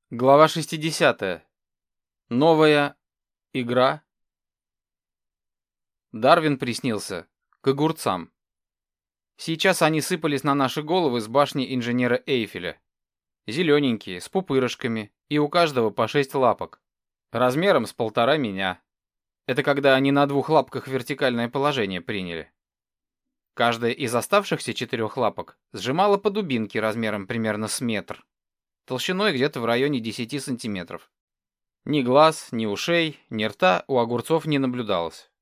Глава 60. Новая игра. Дарвин приснился к огурцам. Сейчас они сыпались на наши головы с башни инженера Эйфеля. Зелененькие, с пупырышками, и у каждого по 6 лапок. Размером с 1,5 меня. Это когда они на 2 лапках вертикальное положение приняли. Каждая из оставшихся 4 лапок сжимала по дубинке размером примерно с метр. Толщиной где-то в районе 10 сантиметров. Ни глаз, ни ушей, ни рта у огурцов не наблюдалось.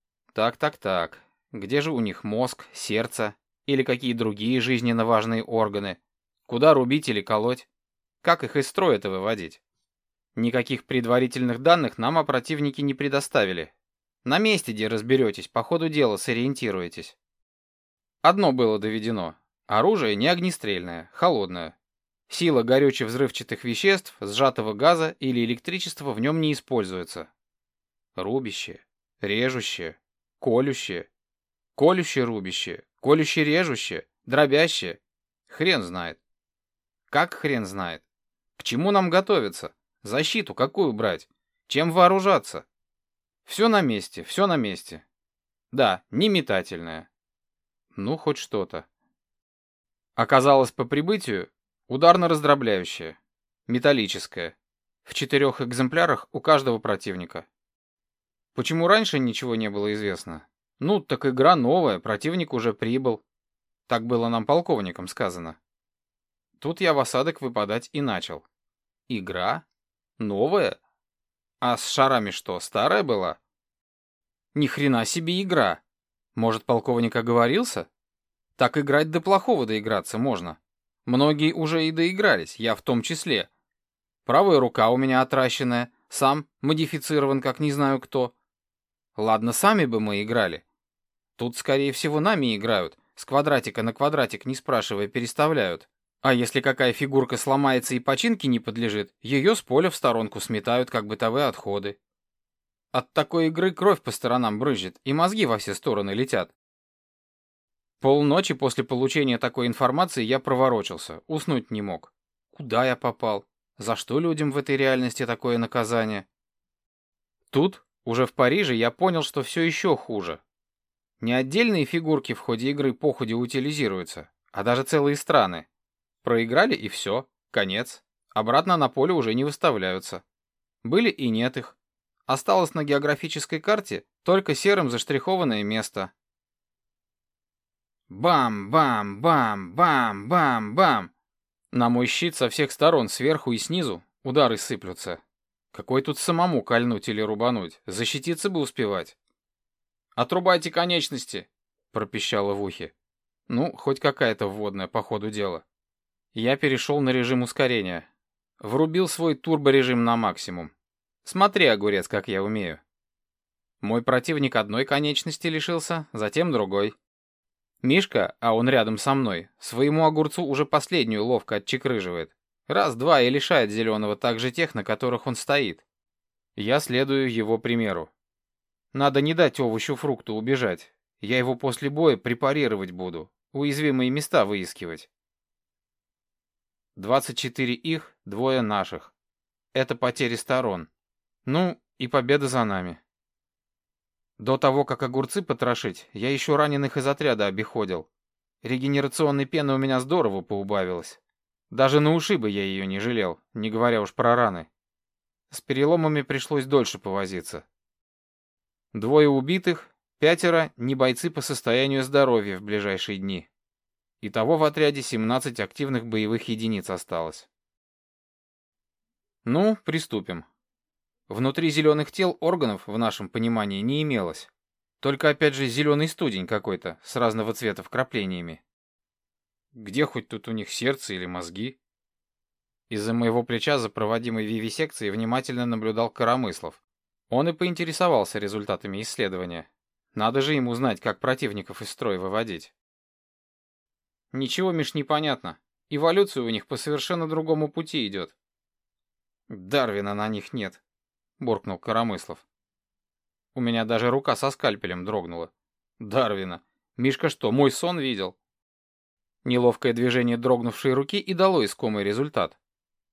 Так. Где же у них мозг, сердце или какие другие жизненно важные органы? Куда рубить или колоть? Как их из строя-то выводить? Никаких предварительных данных нам о противнике не предоставили. На месте, где разберетесь, по ходу дела сориентируетесь. Одно было доведено. Оружие не огнестрельное, холодное. Сила горюче-взрывчатых веществ, сжатого газа или электричества в нем не используется. Рубящее, режущее, колющее, колюще-рубящее, колюще-режущее, дробящее. Хрен знает. Как хрен знает? К чему нам готовиться? Защиту какую брать? Чем вооружаться? Все на месте, все на месте. Да, не метательное. Ну, хоть что-то. Оказалось по прибытию, ударно-раздробляющее, металлическое, в 4 экземплярах у каждого противника. Почему раньше ничего не было известно? Ну, так игра новая, противник уже прибыл. Так было нам полковником сказано. Тут я в осадок выпадать и начал. Игра? Новая? А с шарами что, старая была? Ни хрена себе игра. Может, полковник оговорился? Так играть до плохого доиграться можно. Многие уже и доигрались, я в том числе. Правая рука у меня отращенная, сам модифицирован как не знаю кто. Ладно, сами бы мы играли. Тут, скорее всего, нами играют, с квадратика на квадратик, не спрашивая, переставляют. А если какая фигурка сломается и починке не подлежит, ее с поля в сторонку сметают, как бытовые отходы. От такой игры кровь по сторонам брызжет, и мозги во все стороны летят. Полночи после получения такой информации я проворочился, уснуть не мог. Куда я попал? За что людям в этой реальности такое наказание? Тут, уже в Париже, я понял, что все еще хуже. Не отдельные фигурки в ходе игры походе утилизируются, а даже целые страны. Проиграли и все, конец. Обратно на поле уже не выставляются. Были и нет их. Осталось на географической карте только серым заштрихованное место. Бам-бам-бам-бам-бам-бам. На мой щит со всех сторон, сверху и снизу, удары сыплются. Какой тут самому кольнуть или рубануть? Защититься бы успевать. «Отрубайте конечности!» — пропищало в ухе. Ну, хоть какая-то вводная по ходу дела. Я перешел на режим ускорения. Врубил свой турборежим на максимум. Смотри, огурец, как я умею. Мой противник одной конечности лишился, затем другой. Мишка, а он рядом со мной, своему огурцу уже последнюю ловко отчекрыживает. Раз-два и лишает зеленого также тех, на которых он стоит. Я следую его примеру. Надо не дать овощу-фрукту убежать. Я его после боя препарировать буду, уязвимые места выискивать. 24 их, 2 наших. Это потери сторон. Ну, и победа за нами. До того, как огурцы потрошить, я еще раненых из отряда обиходил. Регенерационной пены у меня здорово поубавилось. Даже на ушибы я ее не жалел, не говоря уж про раны. С переломами пришлось дольше повозиться. 2 убитых, 5 не бойцы по состоянию здоровья в ближайшие дни. Итого в отряде 17 активных боевых единиц осталось. Ну, приступим. Внутри зеленых тел органов, в нашем понимании, не имелось. Только опять же зеленый студень какой-то, с разного цвета вкраплениями. Где хоть тут у них сердце или мозги? Из-за моего плеча за проводимой вивисекцией внимательно наблюдал Коромыслов. Он и поинтересовался результатами исследования. Надо же ему знать, как противников из строя выводить. Ничего, Миш, не понятно. Эволюция у них по совершенно другому пути идет. Дарвина на них нет, буркнул Коромыслов. У меня даже рука со скальпелем дрогнула. Дарвина. Мишка что, мой сон видел? Неловкое движение дрогнувшей руки и дало искомый результат.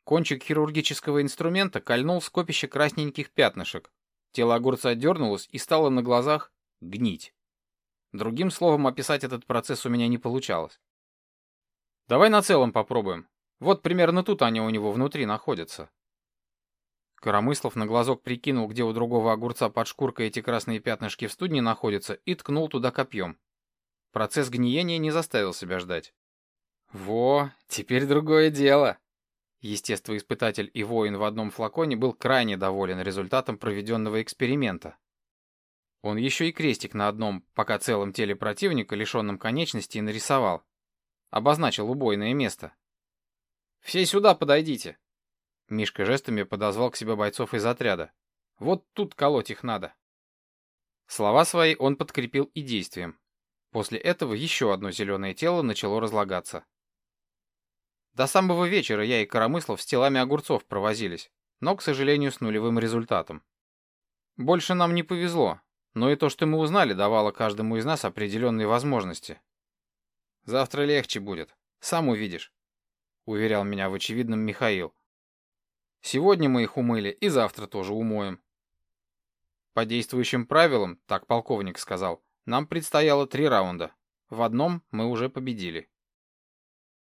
Кончик хирургического инструмента кольнул в скопище красненьких пятнышек. Тело огурца дернулось и стало на глазах гнить. Другим словом описать этот процесс у меня не получалось. Давай на целом попробуем. Вот примерно тут они у него внутри находятся. Коромыслов на глазок прикинул, где у другого огурца под шкуркой эти красные пятнышки в студне находятся, и ткнул туда копьем. Процесс гниения не заставил себя ждать. Во, теперь другое дело. Естествоиспытатель и воин в одном флаконе был крайне доволен результатом проведенного эксперимента. Он еще и крестик на одном, пока целом теле противника, лишенном конечностей, нарисовал. Обозначил убойное место. «Все сюда подойдите!» Мишка жестами подозвал к себе бойцов из отряда. «Вот тут колоть их надо!» Слова свои он подкрепил и действием. После этого еще одно зеленое тело начало разлагаться. До самого вечера я и Коромыслов с телами огурцов провозились, но, к сожалению, с нулевым результатом. Больше нам не повезло, но и то, что мы узнали, давало каждому из нас определенные возможности. «Завтра легче будет, сам увидишь», — уверял меня в очевидном Михаил. «Сегодня мы их умыли и завтра тоже умоем». По действующим правилам, так полковник сказал, нам предстояло 3 раунда. В одном мы уже победили.